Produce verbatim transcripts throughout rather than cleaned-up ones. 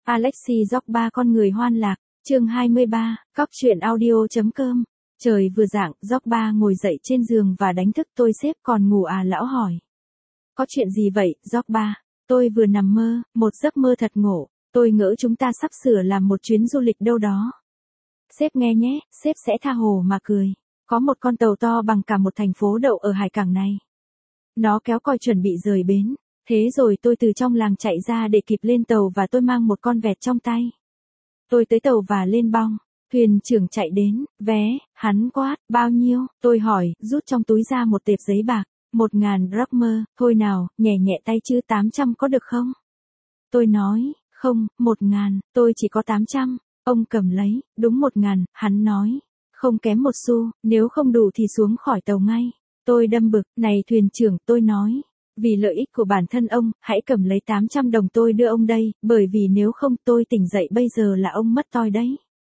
Alexi Jogba con người hoan lạc, chương hai mươi ba, cóc truyện audio.com. Trời vừa rạng, Jogba ngồi dậy trên giường và đánh thức tôi. Sếp còn ngủ à? Lão hỏi. Có chuyện gì vậy, Jogba? Tôi vừa nằm mơ, một giấc mơ thật ngộ. Tôi ngỡ chúng ta sắp sửa làm một chuyến du lịch đâu đó. Sếp nghe nhé, sếp sẽ tha hồ mà cười. Có một con tàu to bằng cả một thành phố đậu ở hải cảng này. Nó kéo còi chuẩn bị rời bến. Thế rồi tôi từ trong làng chạy ra để kịp lên tàu và tôi mang một con vẹt trong tay. Tôi tới tàu và lên bong. Thuyền trưởng chạy đến, vé, hắn quát, bao nhiêu? Tôi hỏi, rút trong túi ra một tệp giấy bạc. Một ngàn drachmer, thôi nào, nhẹ nhẹ tay chứ tám trăm có được không? Tôi nói, không, một ngàn, tôi chỉ có tám trăm. Ông cầm lấy, đúng một ngàn, hắn nói. Không kém một xu, nếu không đủ thì xuống khỏi tàu ngay. Tôi đâm bực, này thuyền trưởng, tôi nói. Vì lợi ích của bản thân ông, hãy cầm lấy tám trăm đồng tôi đưa ông đây, bởi vì nếu không tôi tỉnh dậy bây giờ là ông mất toi đấy.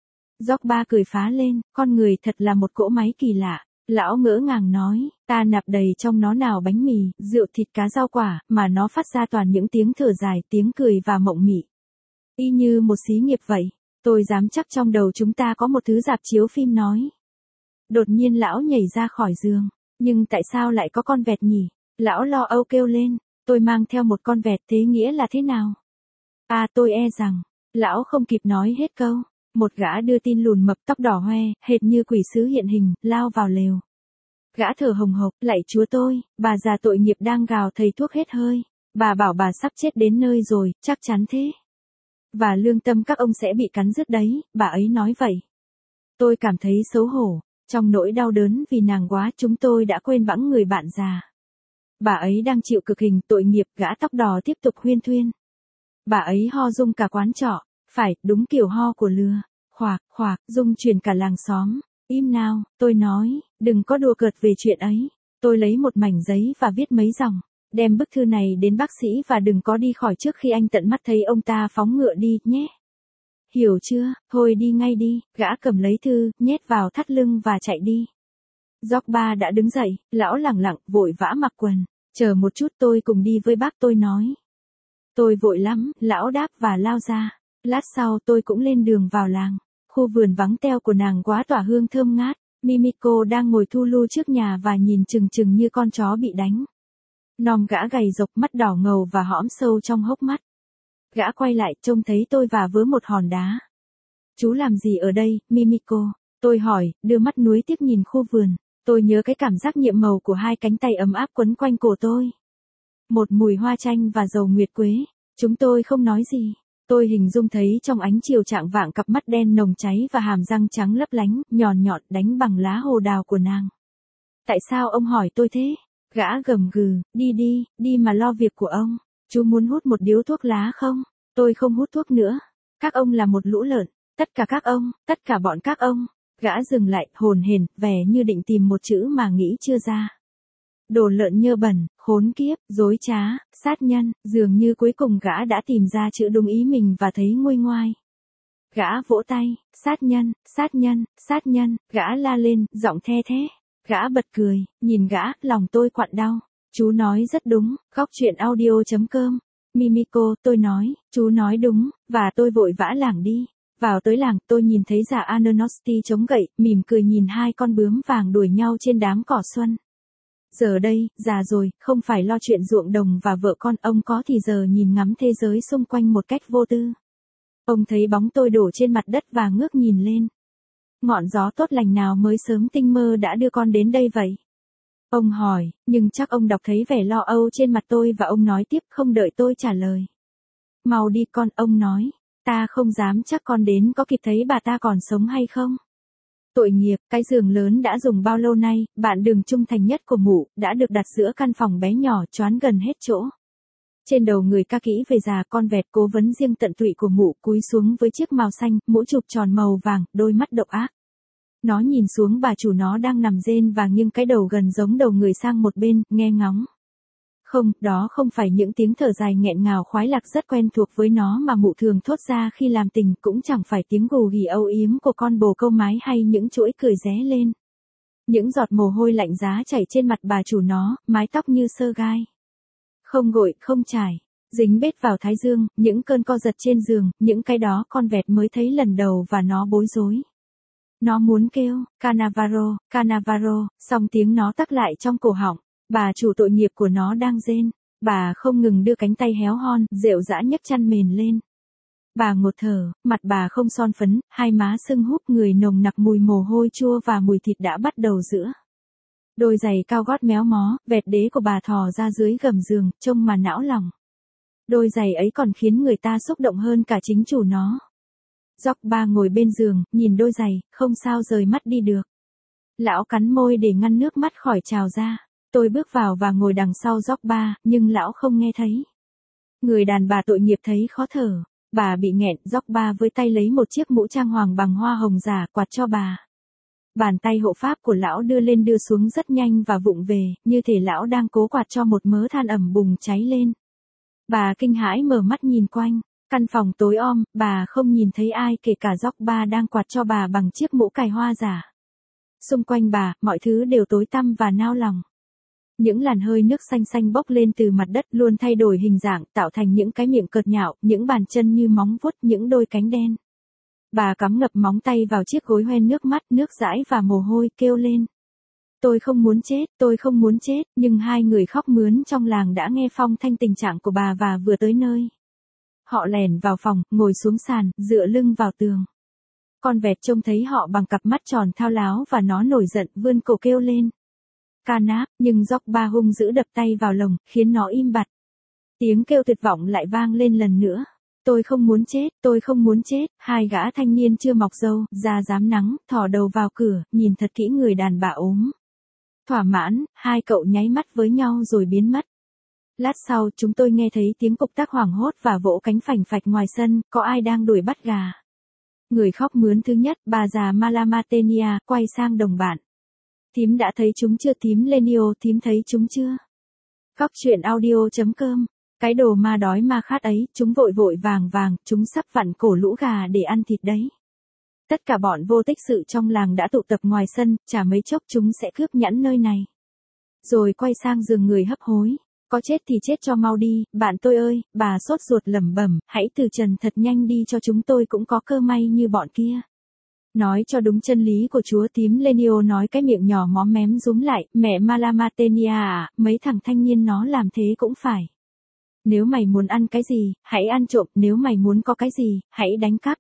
Jogba cười phá lên, con người thật là một cỗ máy kỳ lạ. Lão ngỡ ngàng nói, ta nạp đầy trong nó nào bánh mì, rượu thịt cá rau quả, mà nó phát ra toàn những tiếng thở dài, tiếng cười và mộng mị. Y như một xí nghiệp vậy. Tôi dám chắc trong đầu chúng ta có một thứ rạp chiếu phim nói. Đột nhiên lão nhảy ra khỏi giường. Nhưng tại sao lại có con vẹt nhỉ? Lão lo âu kêu lên. Tôi mang theo một con vẹt, thế nghĩa là thế nào? À, tôi e rằng. Lão không kịp nói hết câu. Một gã đưa tin lùn mập tóc đỏ hoe, hệt như quỷ sứ hiện hình, lao vào lều. Gã thở hồng hộc, lạy chúa tôi, bà già tội nghiệp đang gào thầy thuốc hết hơi. Bà bảo bà sắp chết đến nơi rồi, chắc chắn thế. Và lương tâm các ông sẽ bị cắn rứt đấy, bà ấy nói vậy. Tôi cảm thấy xấu hổ, trong nỗi đau đớn vì nàng quá chúng tôi đã quên bẵng người bạn già. Bà ấy đang chịu cực hình tội nghiệp, gã tóc đỏ tiếp tục huyên thuyên. Bà ấy ho rung cả quán trọ, phải, đúng kiểu ho của lừa, khoạc, khoạc, rung truyền cả làng xóm. Im nào, tôi nói, đừng có đùa cợt về chuyện ấy. Tôi lấy một mảnh giấy và viết mấy dòng. Đem bức thư này đến bác sĩ và đừng có đi khỏi trước khi anh tận mắt thấy ông ta phóng ngựa đi, nhé. Hiểu chưa, thôi đi ngay đi. Gã cầm lấy thư, nhét vào thắt lưng và chạy đi. Jogba đã đứng dậy, lão lẳng lặng, vội vã mặc quần. Chờ một chút, tôi cùng đi với bác, tôi nói. Tôi vội lắm, lão đáp và lao ra. Lát sau tôi cũng lên đường vào làng. Khu vườn vắng teo của nàng quá tỏa hương thơm ngát. Mimiko đang ngồi thu lu trước nhà và nhìn chừng chừng như con chó bị đánh. Nòm gã gầy rộc, mắt đỏ ngầu và hõm sâu trong hốc mắt. Gã quay lại trông thấy tôi và vớ một hòn đá. Chú làm gì ở đây, Mimiko? Tôi hỏi, đưa mắt nuối tiếc nhìn khu vườn. Tôi nhớ cái cảm giác nhiệm màu của hai cánh tay ấm áp quấn quanh cổ tôi. Một mùi hoa chanh và dầu nguyệt quế. Chúng tôi không nói gì. Tôi hình dung thấy trong ánh chiều chạng vạng cặp mắt đen nồng cháy và hàm răng trắng lấp lánh, nhọn nhọn đánh bằng lá hồ đào của nàng. Tại sao ông hỏi tôi thế? Gã gầm gừ, đi đi, đi mà lo việc của ông. Chú muốn hút một điếu thuốc lá không? Tôi không hút thuốc nữa. Các ông là một lũ lợn. Tất cả các ông, tất cả bọn các ông. Gã dừng lại, hồn hển, vẻ như định tìm một chữ mà nghĩ chưa ra. Đồ lợn nhơ bẩn, khốn kiếp, dối trá, sát nhân, dường như cuối cùng gã đã tìm ra chữ đúng ý mình và thấy nguôi ngoai. Gã vỗ tay, sát nhân, sát nhân, sát nhân, gã la lên, giọng the thế. Gã bật cười, nhìn gã, lòng tôi quặn đau. Chú nói rất đúng, góc truyện audio.com. Mimiko, tôi nói, chú nói đúng, và tôi vội vã lảng đi. Vào tới làng, tôi nhìn thấy già Ananosti chống gậy, mỉm cười nhìn hai con bướm vàng đuổi nhau trên đám cỏ xuân. Giờ đây, già rồi, không phải lo chuyện ruộng đồng và vợ con, ông có thì giờ nhìn ngắm thế giới xung quanh một cách vô tư. Ông thấy bóng tôi đổ trên mặt đất và ngước nhìn lên. Ngọn gió tốt lành nào mới sớm tinh mơ đã đưa con đến đây vậy? Ông hỏi, nhưng chắc ông đọc thấy vẻ lo âu trên mặt tôi và ông nói tiếp không đợi tôi trả lời. Mau đi con, ông nói, ta không dám chắc con đến có kịp thấy bà ta còn sống hay không. Tội nghiệp, cái giường lớn đã dùng bao lâu nay, bạn đường trung thành nhất của mụ, đã được đặt giữa căn phòng bé nhỏ choán gần hết chỗ. Trên đầu người ca kỹ về già, con vẹt cố vấn riêng tận tụy của mụ cúi xuống với chiếc mào xanh, mũ chụp tròn màu vàng, đôi mắt độc ác. Nó nhìn xuống bà chủ nó đang nằm rên và nghiêng cái đầu gần giống đầu người sang một bên, nghe ngóng. Không, đó không phải những tiếng thở dài nghẹn ngào khoái lạc rất quen thuộc với nó mà mụ thường thốt ra khi làm tình, cũng chẳng phải tiếng gù ghì âu yếm của con bồ câu mái hay những chuỗi cười ré lên. Những giọt mồ hôi lạnh giá chảy trên mặt bà chủ nó, mái tóc như sơ gai. Không gội, không chải. dính bết vào thái dương, những cơn co giật trên giường, những cái đó con vẹt mới thấy lần đầu và nó bối rối. Nó muốn kêu, Cannavaro, Cannavaro, song tiếng nó tắc lại trong cổ họng, bà chủ tội nghiệp của nó đang rên, bà không ngừng đưa cánh tay héo hon, rệu rã nhấc chăn mền lên. Bà ngột thở, mặt bà không son phấn, hai má sưng húp, người nồng nặc mùi mồ hôi chua và mùi thịt đã bắt đầu giữa. Đôi giày cao gót méo mó, vẹt đế của bà thò ra dưới gầm giường, trông mà não lòng. Đôi giày ấy còn khiến người ta xúc động hơn cả chính chủ nó. Ba ngồi bên giường, nhìn đôi giày, không sao rời mắt đi được. Lão cắn môi để ngăn nước mắt khỏi trào ra. Tôi bước vào và ngồi đằng sau Ba, nhưng lão không nghe thấy. Người đàn bà tội nghiệp thấy khó thở. Bà bị nghẹn, Ba với tay lấy một chiếc mũ trang hoàng bằng hoa hồng giả quạt cho bà. Bàn tay hộ pháp của lão đưa lên đưa xuống rất nhanh và vụng về, như thể lão đang cố quạt cho một mớ than ẩm bùng cháy lên. Bà kinh hãi mở mắt nhìn quanh. Căn phòng tối om, bà không nhìn thấy ai kể cả Ba đang quạt cho bà bằng chiếc mũ cài hoa giả. Xung quanh bà, mọi thứ đều tối tăm và nao lòng. Những làn hơi nước xanh xanh bốc lên từ mặt đất luôn thay đổi hình dạng, tạo thành những cái miệng cợt nhạo, những bàn chân như móng vuốt, những đôi cánh đen. Bà cắm ngập móng tay vào chiếc gối hoen nước mắt, nước dãi và mồ hôi, kêu lên. Tôi không muốn chết, tôi không muốn chết, nhưng hai người khóc mướn trong làng đã nghe phong thanh tình trạng của bà và vừa tới nơi. Họ lẻn vào phòng, ngồi xuống sàn, dựa lưng vào tường. Con vẹt trông thấy họ bằng cặp mắt tròn thao láo và nó nổi giận, vươn cổ kêu lên. Canap, nhưng Ba hung dữ đập tay vào lồng, khiến nó im bặt. Tiếng kêu tuyệt vọng lại vang lên lần nữa. Tôi không muốn chết, tôi không muốn chết. Hai gã thanh niên chưa mọc râu, da rám nắng, thò đầu vào cửa, nhìn thật kỹ người đàn bà ốm. Thỏa mãn, hai cậu nháy mắt với nhau rồi biến mất. Lát sau, chúng tôi nghe thấy tiếng cục tác hoảng hốt và vỗ cánh phành phạch ngoài sân, có ai đang đuổi bắt gà. Người khóc mướn thứ nhất, bà già Malamatenia, quay sang đồng bạn. Thím đã thấy chúng chưa thím Lenio, thím thấy chúng chưa? Cóc truyện audio chấm com. Cái đồ ma đói ma khát ấy, chúng vội vội vàng vàng, chúng sắp vặn cổ lũ gà để ăn thịt đấy. Tất cả bọn vô tích sự trong làng đã tụ tập ngoài sân, chả mấy chốc chúng sẽ cướp nhẫn nơi này. Rồi quay sang giường người hấp hối. Có chết thì chết cho mau đi, bạn tôi ơi, bà sốt ruột lẩm bẩm, hãy từ trần thật nhanh đi cho chúng tôi cũng có cơ may như bọn kia. Nói cho đúng chân lý của chúa tím Lenio nói cái miệng nhỏ móm mém rúm lại, mẹ Malamatenia à, mấy thằng thanh niên nó làm thế cũng phải. Nếu mày muốn ăn cái gì, hãy ăn trộm, nếu mày muốn có cái gì, hãy đánh cắp.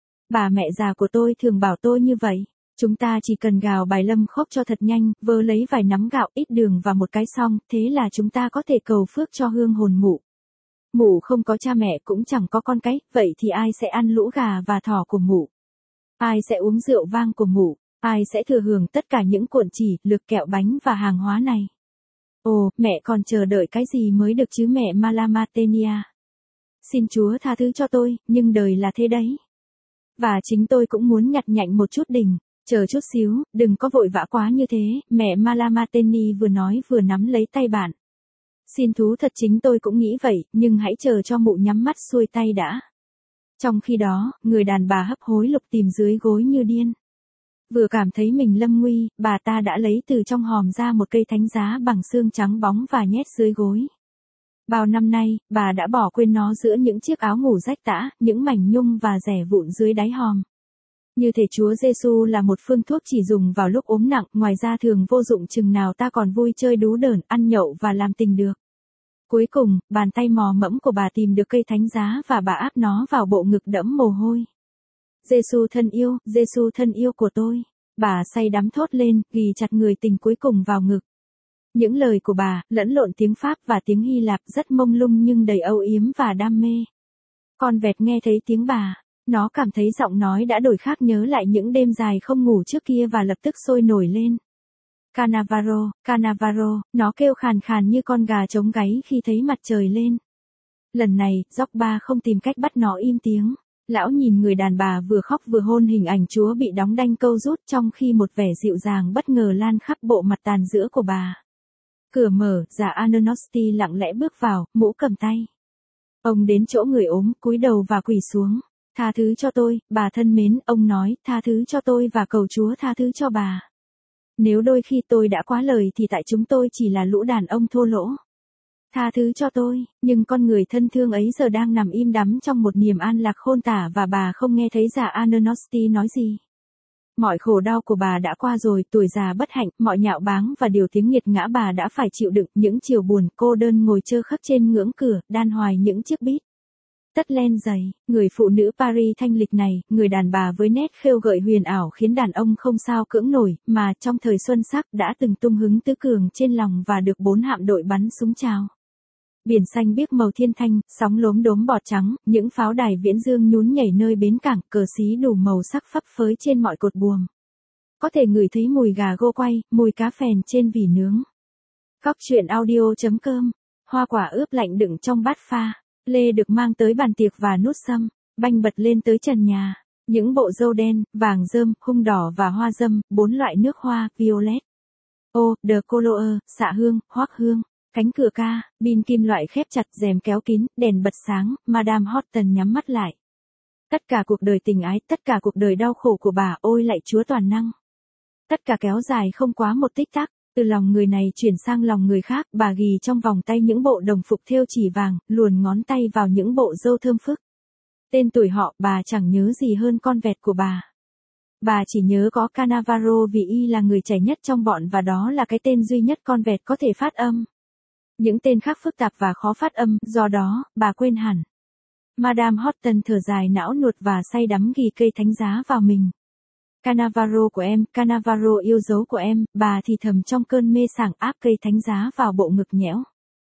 Bà mẹ già của tôi thường bảo tôi như vậy. Chúng ta chỉ cần gào bài lâm khóc cho thật nhanh, vơ lấy vài nắm gạo, ít đường và một cái xong, thế là chúng ta có thể cầu phước cho hương hồn mụ. Mụ không có cha mẹ cũng chẳng có con cái, vậy thì ai sẽ ăn lũ gà và thỏ của mụ? Ai sẽ uống rượu vang của mụ? Ai sẽ thừa hưởng tất cả những cuộn chỉ, lược kẹo bánh và hàng hóa này? Ồ, mẹ còn chờ đợi cái gì mới được chứ mẹ Malamatenia? Xin Chúa tha thứ cho tôi, nhưng đời là thế đấy. Và chính tôi cũng muốn nhặt nhạnh một chút đỉnh. Chờ chút xíu, đừng có vội vã quá như thế, mẹ Malamateni vừa nói vừa nắm lấy tay bạn. Xin thú thật chính tôi cũng nghĩ vậy, nhưng hãy chờ cho mụ nhắm mắt xuôi tay đã. Trong khi đó, người đàn bà hấp hối lục tìm dưới gối như điên. Vừa cảm thấy mình lâm nguy, bà ta đã lấy từ trong hòm ra một cây thánh giá bằng xương trắng bóng và nhét dưới gối. Bao năm nay, bà đã bỏ quên nó giữa những chiếc áo ngủ rách tã, những mảnh nhung và rẻ vụn dưới đáy hòm. Như thể Chúa Giêsu là một phương thuốc chỉ dùng vào lúc ốm nặng, ngoài ra thường vô dụng chừng nào ta còn vui chơi đú đởn, ăn nhậu và làm tình được. Cuối cùng, bàn tay mò mẫm của bà tìm được cây thánh giá và bà áp nó vào bộ ngực đẫm mồ hôi. Giêsu thân yêu, Giêsu thân yêu của tôi. Bà say đắm thốt lên, ghì chặt người tình cuối cùng vào ngực. Những lời của bà, lẫn lộn tiếng Pháp và tiếng Hy Lạp rất mông lung nhưng đầy âu yếm và đam mê. Con vẹt nghe thấy tiếng bà. Nó cảm thấy giọng nói đã đổi khác, nhớ lại những đêm dài không ngủ trước kia và lập tức sôi nổi lên. Cannavaro, Cannavaro, nó kêu khàn khàn như con gà trống gáy khi thấy mặt trời lên. Lần này, Ba không tìm cách bắt nó im tiếng. Lão nhìn người đàn bà vừa khóc vừa hôn hình ảnh Chúa bị đóng đanh câu rút trong khi một vẻ dịu dàng bất ngờ lan khắp bộ mặt tàn giữa của bà. Cửa mở, già Ananosti lặng lẽ bước vào, mũ cầm tay. Ông đến chỗ người ốm, cúi đầu và quỳ xuống. Tha thứ cho tôi, bà thân mến, ông nói, tha thứ cho tôi và cầu Chúa tha thứ cho bà. Nếu đôi khi tôi đã quá lời thì tại chúng tôi chỉ là lũ đàn ông thô lỗ. Tha thứ cho tôi, nhưng con người thân thương ấy giờ đang nằm im đắm trong một niềm an lạc khôn tả và bà không nghe thấy già Ananosti nói gì. Mọi khổ đau của bà đã qua rồi, tuổi già bất hạnh, mọi nhạo báng và điều tiếng nghiệt ngã bà đã phải chịu đựng, những chiều buồn, cô đơn ngồi trơ khắc trên ngưỡng cửa, đan hoài những chiếc bít tất len dày, người phụ nữ Paris thanh lịch này, người đàn bà với nét khêu gợi huyền ảo khiến đàn ông không sao cưỡng nổi, mà trong thời xuân sắc đã từng tung hứng tứ cường trên lòng và được bốn hạm đội bắn súng chào. Biển xanh biếc màu thiên thanh, sóng lốm đốm bọt trắng, những pháo đài viễn dương nhún nhảy nơi bến cảng, cờ xí đủ màu sắc phấp phới trên mọi cột buồm. Có thể ngửi thấy mùi gà gô quay, mùi cá phèn trên vỉ nướng. Cóc truyện audio chấm com, hoa quả ướp lạnh đựng trong bát pha, lê được mang tới bàn tiệc và nút sâm, banh bật lên tới trần nhà, những bộ dâu đen, vàng rơm, hung đỏ và hoa dâm, bốn loại nước hoa, violet, ô, de couleur, xạ hương, hoắc hương. Cánh cửa ca, bin kim loại khép chặt, rèm kéo kín, đèn bật sáng, Madame Horton nhắm mắt lại. Tất cả cuộc đời tình ái, tất cả cuộc đời đau khổ của bà, ôi lạy Chúa toàn năng. Tất cả kéo dài không quá một tích tắc, từ lòng người này chuyển sang lòng người khác, bà ghi trong vòng tay những bộ đồng phục thêu chỉ vàng, luồn ngón tay vào những bộ râu thơm phức. Tên tuổi họ, bà chẳng nhớ gì hơn con vẹt của bà. Bà chỉ nhớ có Cannavaro vì y là người trẻ nhất trong bọn và đó là cái tên duy nhất con vẹt có thể phát âm. Những tên khác phức tạp và khó phát âm, do đó, bà quên hẳn. Madame Horton thở dài não nuột và say đắm ghi cây thánh giá vào mình. Cannavaro của em, Cannavaro yêu dấu của em, bà thì thầm trong cơn mê sảng áp cây thánh giá vào bộ ngực nhẽo.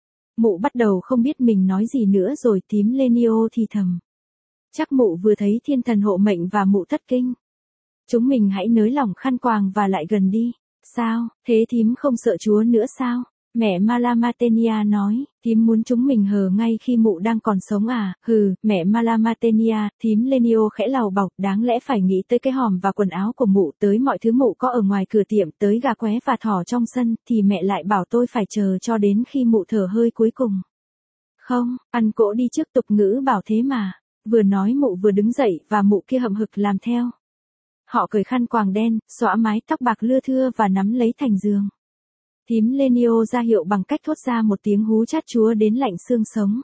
Mụ bắt đầu không biết mình nói gì nữa rồi tím Lenio thì thầm. Chắc mụ vừa thấy thiên thần hộ mệnh và mụ thất kinh. Chúng mình hãy nới lỏng khăn quàng và lại gần đi. Sao, thế thím không sợ Chúa nữa sao? Mẹ Malamatenia nói, thím muốn chúng mình hờ ngay khi mụ đang còn sống à, hừ, mẹ Malamatenia, thím Lenio khẽ lào bọc, đáng lẽ phải nghĩ tới cái hòm và quần áo của mụ, tới mọi thứ mụ có ở ngoài cửa tiệm, tới gà qué và thỏ trong sân, thì mẹ lại bảo tôi phải chờ cho đến khi mụ thở hơi cuối cùng. Không, ăn cỗ đi trước tục ngữ bảo thế mà, vừa nói mụ vừa đứng dậy và mụ kia hậm hực làm theo. Họ cởi khăn quàng đen, xõa mái tóc bạc lưa thưa và nắm lấy thành giường. Thím Lenio ra hiệu bằng cách thốt ra một tiếng hú chát chúa đến lạnh xương sống.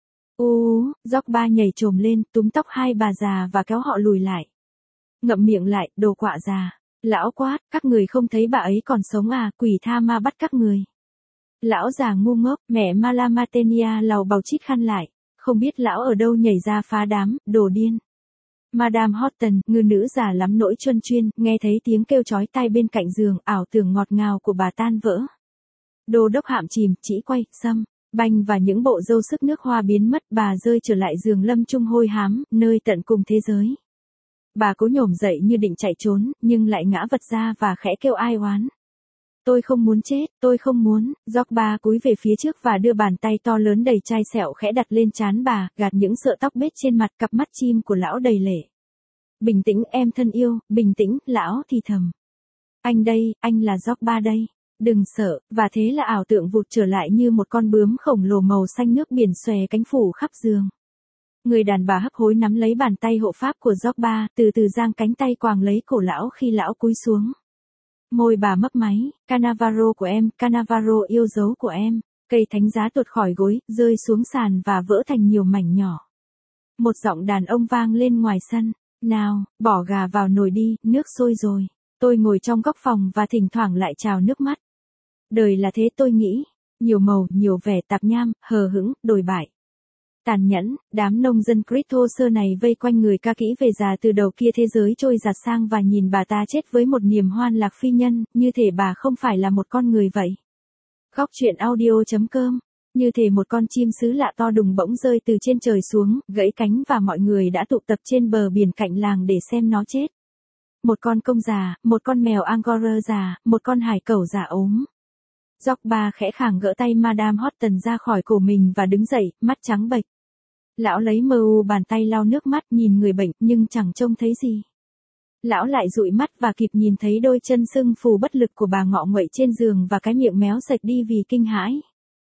Ú, Dóc ba nhảy trồm lên, túm tóc hai bà già và kéo họ lùi lại. Ngậm miệng lại, đồ quạ già. Lão quát, các người không thấy bà ấy còn sống à, quỷ tha ma bắt các người. Lão già ngu ngốc, mẹ Malamatenia lầu bầu chít khăn lại. Không biết lão ở đâu nhảy ra phá đám, đồ điên. Madame Horton, ngư nữ già lắm nỗi chuân chuyên, nghe thấy tiếng kêu chói tai bên cạnh giường, ảo tưởng ngọt ngào của bà tan vỡ. Đô đốc hạm chìm, chỉ quay, xâm, banh và những bộ râu sức nước hoa biến mất, bà rơi trở lại giường lâm trung hôi hám, nơi tận cùng thế giới. Bà cố nhổm dậy như định chạy trốn, nhưng lại ngã vật ra và khẽ kêu ai oán. Tôi không muốn chết, tôi không muốn, Gióc ba cúi về phía trước và đưa bàn tay to lớn đầy chai sẹo khẽ đặt lên trán bà, gạt những sợi tóc bết trên mặt, cặp mắt chim của lão đầy lệ. Bình tĩnh em thân yêu, bình tĩnh, lão thì thầm. Anh đây, anh là Gióc ba đây. Đừng sợ, và thế là ảo tượng vụt trở lại như một con bướm khổng lồ màu xanh nước biển xòe cánh phủ khắp giường. Người đàn bà hấp hối nắm lấy bàn tay hộ pháp của Gióc ba, từ từ giang cánh tay quàng lấy cổ lão khi lão cúi xuống. Môi bà mấp máy, Cannavaro của em, Cannavaro yêu dấu của em, cây thánh giá tuột khỏi gối, rơi xuống sàn và vỡ thành nhiều mảnh nhỏ. Một giọng đàn ông vang lên ngoài sân, nào, bỏ gà vào nồi đi, nước sôi rồi. Tôi ngồi trong góc phòng và thỉnh thoảng lại trào nước mắt. Đời là thế tôi nghĩ, nhiều màu, nhiều vẻ tạp nham, hờ hững, đồi bại. Tàn nhẫn, đám nông dân Critosơ này vây quanh người ca kỹ về già từ đầu kia thế giới trôi giạt sang và nhìn bà ta chết với một niềm hoan lạc phi nhân, như thể bà không phải là một con người vậy. Góc truyện audio chấm com, như thể một con chim sứ lạ to đùng bỗng rơi từ trên trời xuống, gãy cánh và mọi người đã tụ tập trên bờ biển cạnh làng để xem nó chết. Một con công già, một con mèo Angora già, một con hải cẩu già ốm. Gióc ba khẽ khàng gỡ tay Madame Horton ra khỏi cổ mình và đứng dậy, mắt trắng bệch. Lão lấy mờ u bàn tay lau nước mắt nhìn người bệnh nhưng chẳng trông thấy gì. Lão lại dụi mắt và kịp nhìn thấy đôi chân sưng phù bất lực của bà ngọ nguậy trên giường và cái miệng méo sạch đi vì kinh hãi.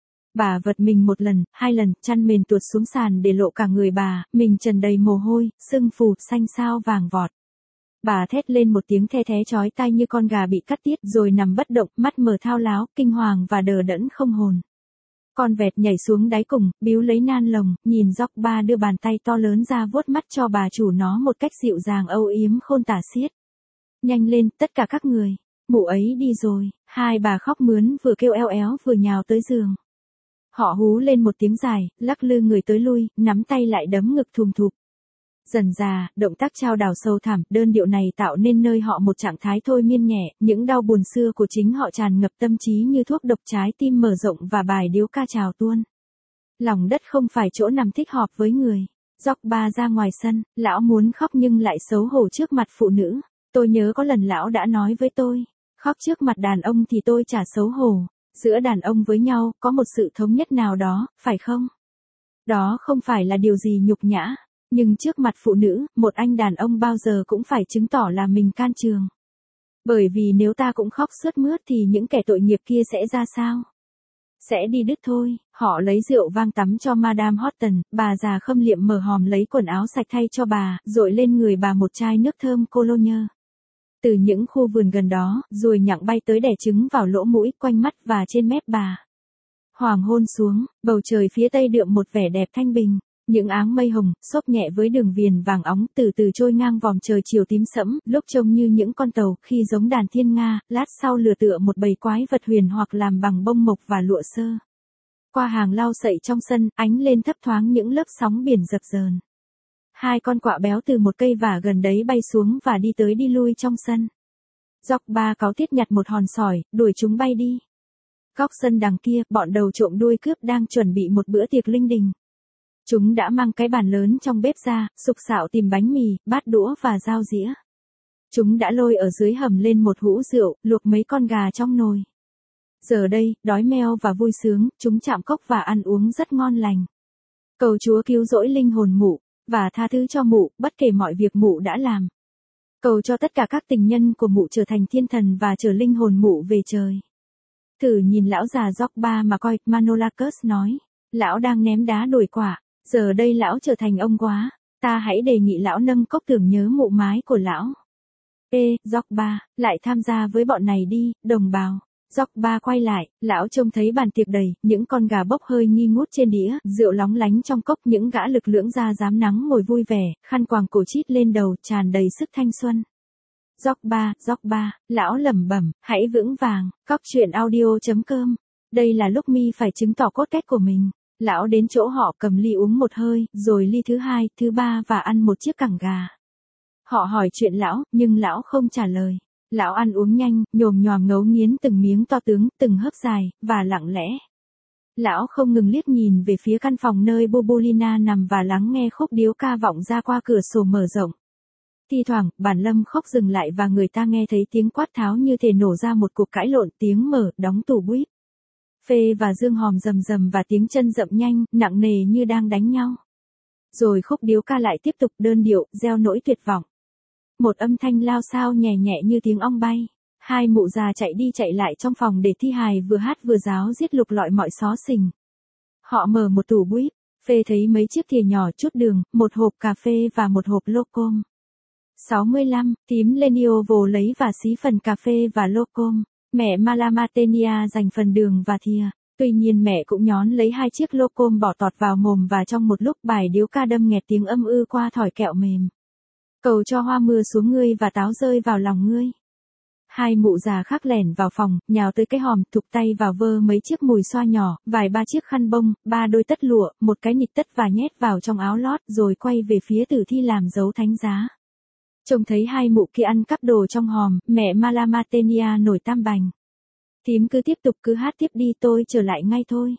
Bà vật mình một lần, hai lần, chăn mền tuột xuống sàn để lộ cả người bà, mình trần đầy mồ hôi, sưng phù, xanh xao vàng vọt. Bà thét lên một tiếng the thé chói tai như con gà bị cắt tiết rồi nằm bất động, mắt mở thao láo, kinh hoàng và đờ đẫn không hồn. Con vẹt nhảy xuống đáy cùng, bíu lấy nan lồng, nhìn dóc ba đưa bàn tay to lớn ra vuốt mắt cho bà chủ nó một cách dịu dàng âu yếm khôn tả xiết. Nhanh lên, tất cả các người. Mụ ấy đi rồi. Hai bà khóc mướn vừa kêu eo éo vừa nhào tới giường. Họ hú lên một tiếng dài, lắc lư người tới lui, nắm tay lại đấm ngực thùm thụp. Dần dà, động tác chao đảo sâu thẳm, đơn điệu này tạo nên nơi họ một trạng thái thôi miên nhẹ, những đau buồn xưa của chính họ tràn ngập tâm trí như thuốc độc trái tim mở rộng và bài điếu ca trào tuôn. Lòng đất không phải chỗ nằm thích hợp với người. Dóc ba ra ngoài sân, lão muốn khóc nhưng lại xấu hổ trước mặt phụ nữ. Tôi nhớ có lần lão đã nói với tôi, khóc trước mặt đàn ông thì tôi chả xấu hổ. Giữa đàn ông với nhau, có một sự thống nhất nào đó, phải không? Đó không phải là điều gì nhục nhã. Nhưng trước mặt phụ nữ, một anh đàn ông bao giờ cũng phải chứng tỏ là mình can trường. Bởi vì nếu ta cũng khóc sướt mướt thì những kẻ tội nghiệp kia sẽ ra sao? Sẽ đi đứt thôi. Họ lấy rượu vang tắm cho Madame Horton, bà già khâm liệm mở hòm lấy quần áo sạch thay cho bà, dội lên người bà một chai nước thơm cologne. Từ những khu vườn gần đó, ruồi nhặng bay tới đẻ trứng vào lỗ mũi, quanh mắt và trên mép bà. Hoàng hôn xuống, bầu trời phía tây đượm một vẻ đẹp thanh bình. Những áng mây hồng, xốp nhẹ với đường viền vàng óng từ từ trôi ngang vòm trời chiều tím sẫm, lúc trông như những con tàu, khi giống đàn thiên nga, lát sau lừa tựa một bầy quái vật huyền hoặc làm bằng bông mộc và lụa sơ. Qua hàng lau sậy trong sân, ánh lên thấp thoáng những lớp sóng biển dập dờn. Hai con quạ béo từ một cây vả gần đấy bay xuống và đi tới đi lui trong sân. Dóc ba cáu tiết nhặt một hòn sỏi, đuổi chúng bay đi. Góc sân đằng kia, bọn đầu trộm đuôi cướp đang chuẩn bị một bữa tiệc linh đình. Chúng đã mang cái bàn lớn trong bếp ra, sục sạo tìm bánh mì, bát đũa và dao dĩa. Chúng đã lôi ở dưới hầm lên một hũ rượu, luộc mấy con gà trong nồi. Giờ đây, đói meo và vui sướng, chúng chạm cốc và ăn uống rất ngon lành. Cầu Chúa cứu rỗi linh hồn mụ, và tha thứ cho mụ, bất kể mọi việc mụ đã làm. Cầu cho tất cả các tình nhân của mụ trở thành thiên thần và chở linh hồn mụ về trời. Thử nhìn lão già Dóc ba mà coi, Manolacus nói. Lão đang ném đá đổi quả. Giờ đây lão trở thành ông quá, ta hãy đề nghị lão nâng cốc tưởng nhớ mụ mái của lão. Ê, Dóc ba, lại tham gia với bọn này đi, đồng bào. Dóc ba quay lại, lão trông thấy bàn tiệc đầy, những con gà bốc hơi nghi ngút trên đĩa, rượu lóng lánh trong cốc, những gã lực lưỡng da dám nắng ngồi vui vẻ, khăn quàng cổ chít lên đầu, tràn đầy sức thanh xuân. Dóc ba, Dóc ba, lão lẩm bẩm, hãy vững vàng. Cóc truyện audio chấm com. Đây là lúc mi phải chứng tỏ cốt cách của mình. Lão đến chỗ họ cầm ly uống một hơi, rồi ly thứ hai, thứ ba và ăn một chiếc cẳng gà. Họ hỏi chuyện lão, nhưng lão không trả lời. Lão ăn uống nhanh, nhồm nhòm ngấu nghiến từng miếng to tướng, từng hớp dài, và lặng lẽ. Lão không ngừng liếc nhìn về phía căn phòng nơi Bubulina nằm và lắng nghe khúc điếu ca vọng ra qua cửa sổ mở rộng. Thi thoảng, bản lâm khóc dừng lại và người ta nghe thấy tiếng quát tháo như thể nổ ra một cuộc cãi lộn, tiếng mở, đóng tủ buýt. Phê và Dương hòm rầm rầm và tiếng chân rậm nhanh, nặng nề như đang đánh nhau. Rồi khúc điếu ca lại tiếp tục đơn điệu, gieo nỗi tuyệt vọng. Một âm thanh lao xao nhẹ nhẹ như tiếng ong bay. Hai mụ già chạy đi chạy lại trong phòng để thi hài vừa hát vừa giáo giết lục lọi mọi xó xình. Họ mở một tủ buýt, Phê thấy mấy chiếc thìa nhỏ chút đường, một hộp cà phê và một hộp locom. sáu mươi lăm, tím Lenio vồ lấy và xí phần cà phê và locom. Mẹ Malamatenia dành phần đường và thìa. Tuy nhiên mẹ cũng nhón lấy hai chiếc locom bỏ tọt vào mồm và trong một lúc bài điếu ca đâm nghẹt tiếng âm ư qua thỏi kẹo mềm. Cầu cho hoa mưa xuống ngươi và táo rơi vào lòng ngươi. Hai mụ già khác lẻn vào phòng, nhào tới cái hòm, thục tay vào vơ mấy chiếc mùi xoa nhỏ, vài ba chiếc khăn bông, ba đôi tất lụa, một cái nịt tất và nhét vào trong áo lót rồi quay về phía tử thi làm dấu thánh giá. Trông thấy hai mụ kia ăn cắp đồ trong hòm, mẹ Malamatenia nổi tam bành. Thím cứ tiếp tục cứ hát tiếp đi, tôi trở lại ngay thôi.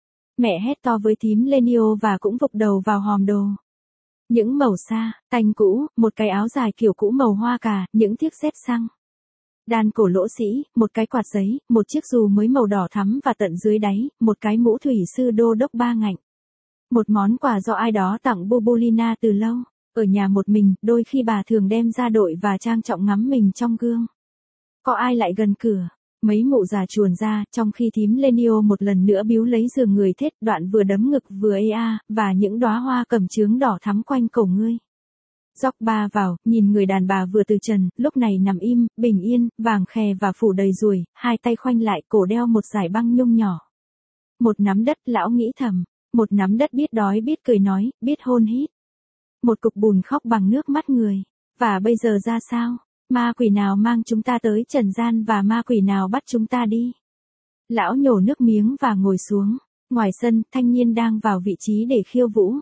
Mẹ hét to với thím Lenio và cũng vụt đầu vào hòm đồ. Những màu xa, tanh cũ, một cái áo dài kiểu cũ màu hoa cà, những chiếc dép xăng. Đàn cổ lỗ sĩ, một cái quạt giấy, một chiếc dù mới màu đỏ thắm và tận dưới đáy, một cái mũ thủy sư đô đốc ba ngạnh. Một món quà do ai đó tặng Bubulina từ lâu. Ở nhà một mình, đôi khi bà thường đem ra đội và trang trọng ngắm mình trong gương. Có ai lại gần cửa? Mấy mụ già chuồn ra, trong khi thím Lenio một lần nữa biếu lấy giường người thết, đoạn vừa đấm ngực vừa ê a, và những đóa hoa cẩm chướng đỏ thắm quanh cổ ngươi. Dóc ba vào, nhìn người đàn bà vừa từ trần, lúc này nằm im, bình yên, vàng khè và phủ đầy ruồi, hai tay khoanh lại, cổ đeo một dải băng nhung nhỏ. Một nắm đất, lão nghĩ thầm. Một nắm đất biết đói biết cười nói, biết hôn hít. Một cục bùn khóc bằng nước mắt người. Và bây giờ ra sao? Ma quỷ nào mang chúng ta tới trần gian và ma quỷ nào bắt chúng ta đi? Lão nhổ nước miếng và ngồi xuống. Ngoài sân, thanh niên đang vào vị trí để khiêu vũ.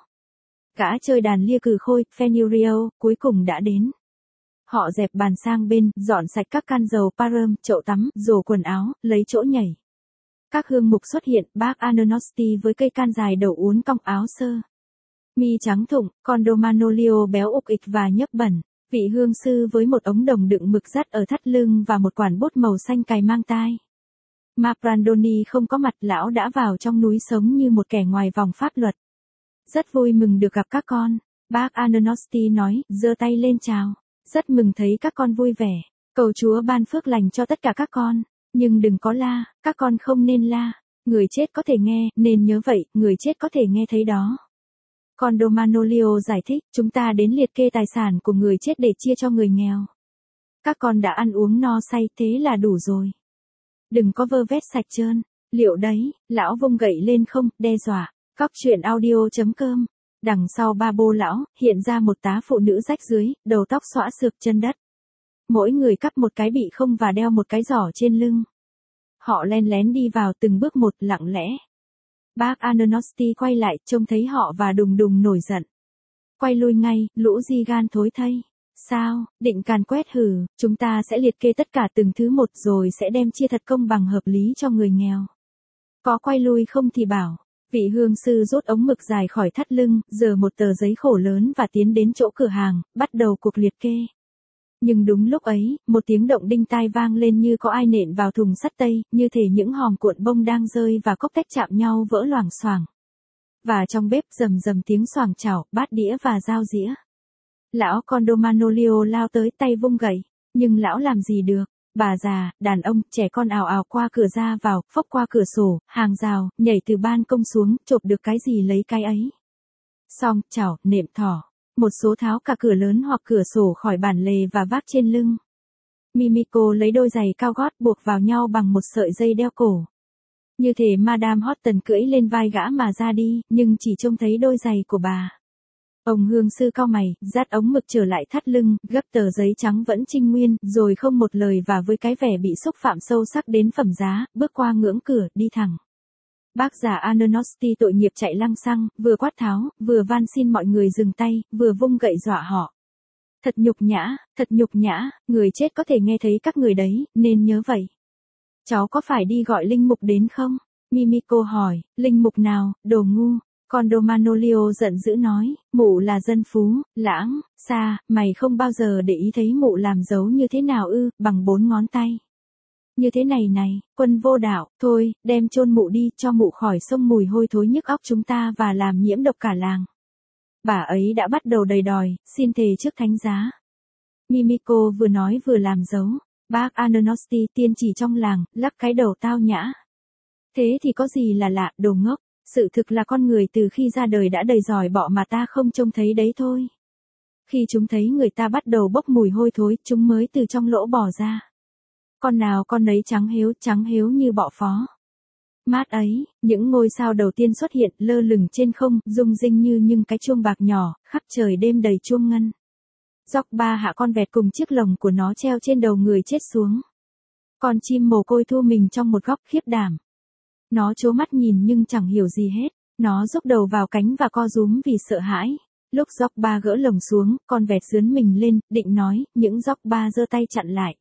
Gã chơi đàn lia cừ khôi, Fenurio, cuối cùng đã đến. Họ dẹp bàn sang bên, dọn sạch các can dầu parum, chậu tắm, rổ quần áo, lấy chỗ nhảy. Các hương mục xuất hiện, bác Ananosti với cây can dài đầu uốn cong áo sơ. Mi trắng thụng, con Domanolio béo ục ịch và nhấp bẩn. Vị hương sư với một ống đồng đựng mực dắt ở thắt lưng và một quản bút màu xanh cài mang tai. Ma Brandoni không có mặt, lão đã vào trong núi sống như một kẻ ngoài vòng pháp luật. Rất vui mừng được gặp các con. Bác Ananosti nói, giơ tay lên chào. Rất mừng thấy các con vui vẻ. Cầu Chúa ban phước lành cho tất cả các con. Nhưng đừng có la, các con không nên la. Người chết có thể nghe, nên nhớ vậy, người chết có thể nghe thấy đó. Con Domanolio giải thích, chúng ta đến liệt kê tài sản của người chết để chia cho người nghèo. Các con đã ăn uống no say, thế là đủ rồi. Đừng có vơ vét sạch trơn. Liệu đấy, lão vung gậy lên không, đe dọa. Cóc truyện audio chấm com. Đằng sau ba bô lão, hiện ra một tá phụ nữ rách dưới, đầu tóc xõa xược chân đất. Mỗi người cắp một cái bị không và đeo một cái giỏ trên lưng. Họ len lén đi vào từng bước một, lặng lẽ. Bác Ananosti quay lại, trông thấy họ và đùng đùng nổi giận. Quay lui ngay, lũ di gan thối thây. Sao, định càn quét hử, chúng ta sẽ liệt kê tất cả từng thứ một rồi sẽ đem chia thật công bằng hợp lý cho người nghèo. Có quay lui không thì bảo. Vị hương sư rút ống mực dài khỏi thắt lưng, giở một tờ giấy khổ lớn và tiến đến chỗ cửa hàng, bắt đầu cuộc liệt kê. Nhưng đúng lúc ấy, một tiếng động đinh tai vang lên như có ai nện vào thùng sắt tây, như thể những hòm cuộn bông đang rơi và cốc tách chạm nhau vỡ loảng xoảng. Và trong bếp rầm rầm tiếng xoàng chảo, bát đĩa và dao dĩa. Lão con Domanolio lao tới, tay vung gậy, nhưng lão làm gì được? Bà già, đàn ông, trẻ con ào ào qua cửa ra vào, phốc qua cửa sổ, hàng rào, nhảy từ ban công xuống, chộp được cái gì lấy cái ấy. Xong, chảo, nệm thỏ. Một số tháo cả cửa lớn hoặc cửa sổ khỏi bản lề và vác trên lưng. Mimiko lấy đôi giày cao gót buộc vào nhau bằng một sợi dây đeo cổ. Như thể Madame Horton cưỡi lên vai gã mà ra đi, nhưng chỉ trông thấy đôi giày của bà. Ông hương sư cau mày, dắt ống mực trở lại thắt lưng, gấp tờ giấy trắng vẫn trinh nguyên, rồi không một lời và với cái vẻ bị xúc phạm sâu sắc đến phẩm giá, bước qua ngưỡng cửa, đi thẳng. Bác già Ananosti tội nghiệp chạy lăng xăng, vừa quát tháo, vừa van xin mọi người dừng tay, vừa vung gậy dọa họ. Thật nhục nhã, thật nhục nhã, người chết có thể nghe thấy các người đấy, nên nhớ vậy. Cháu có phải đi gọi linh mục đến không? Mimiko hỏi, linh mục nào, đồ ngu. Con Domanolio giận dữ nói, mụ là dân phú, lãng, xa, mày không bao giờ để ý thấy mụ làm dấu như thế nào ư, bằng bốn ngón tay. Như thế này này, quân vô đạo, thôi, đem chôn mụ đi, cho mụ khỏi sông mùi hôi thối nhức óc chúng ta và làm nhiễm độc cả làng. Bà ấy đã bắt đầu đầy đòi, xin thề trước thánh giá. Mimiko vừa nói vừa làm dấu, bác Ananosti tiên chỉ trong làng, lắc cái đầu tao nhã. Thế thì có gì là lạ, đồ ngốc. Sự thực là con người từ khi ra đời đã đầy giỏi bọ mà ta không trông thấy đấy thôi. Khi chúng thấy người ta bắt đầu bốc mùi hôi thối, chúng mới từ trong lỗ bò ra. Con nào con ấy trắng héo, trắng héo như bọ phó. Mát ấy, những ngôi sao đầu tiên xuất hiện lơ lửng trên không, rung rinh như những cái chuông bạc nhỏ, khắp trời đêm đầy chuông ngân. Dọc ba hạ con vẹt cùng chiếc lồng của nó treo trên đầu người chết xuống. Con chim mồ côi thu mình trong một góc khiếp đảm. Nó trố mắt nhìn nhưng chẳng hiểu gì hết. Nó rúc đầu vào cánh và co rúm vì sợ hãi. Lúc dọc ba gỡ lồng xuống, con vẹt dướn mình lên, định nói, những dọc ba giơ tay chặn lại.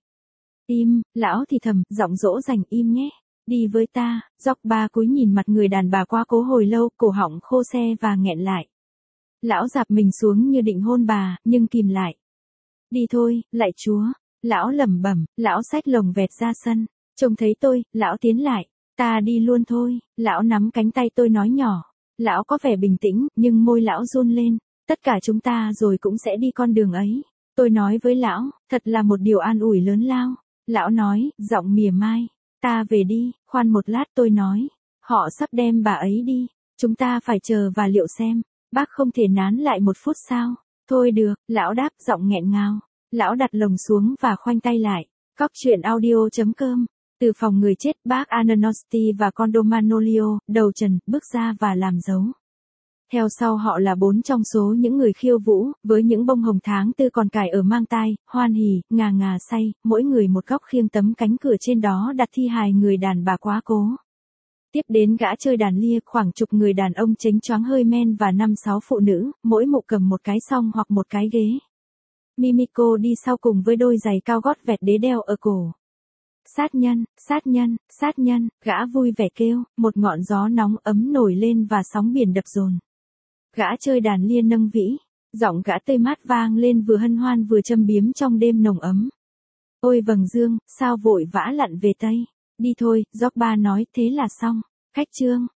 Im, lão thì thầm, giọng dỗ dành im nhé. Đi với ta, dọc ba cúi nhìn mặt người đàn bà qua cố hồi lâu, cổ họng khô se và nghẹn lại. Lão dạp mình xuống như định hôn bà, nhưng kìm lại. Đi thôi, lạy Chúa. Lão lẩm bẩm, lão xách lồng vẹt ra sân. Trông thấy tôi, lão tiến lại. Ta đi luôn thôi, lão nắm cánh tay tôi nói nhỏ. Lão có vẻ bình tĩnh, nhưng môi lão run lên. Tất cả chúng ta rồi cũng sẽ đi con đường ấy. Tôi nói với lão, thật là một điều an ủi lớn lao. Lão nói, giọng mỉa mai. Ta về đi, khoan một lát tôi nói. Họ sắp đem bà ấy đi. Chúng ta phải chờ và liệu xem. Bác không thể nán lại một phút sao? Thôi được, lão đáp giọng nghẹn ngào. Lão đặt lồng xuống và khoanh tay lại. Cóc truyện audio chấm com Từ phòng người chết, bác Ananosti và con Don Manolio, đầu trần, bước ra và làm dấu. Theo sau họ là bốn trong số những người khiêu vũ, với những bông hồng tháng tư còn cài ở mang tai, hoan hỉ, ngà ngà say, mỗi người một góc khiêng tấm cánh cửa trên đó đặt thi hài người đàn bà quá cố. Tiếp đến gã chơi đàn lia, khoảng chục người đàn ông chếnh choáng hơi men và năm sáu phụ nữ, mỗi mụ cầm một cái song hoặc một cái ghế. Mimiko đi sau cùng với đôi giày cao gót vẹt đế đeo ở cổ. Sát nhân, sát nhân, sát nhân, gã vui vẻ kêu, một ngọn gió nóng ấm nổi lên và sóng biển đập dồn. Gã chơi đàn lia nâng vĩ, giọng gã tê mát vang lên vừa hân hoan vừa châm biếm trong đêm nồng ấm. Ôi vầng dương, sao vội vã lặn về Tây? Đi thôi, Gióc ba nói, thế là xong. Khách trương.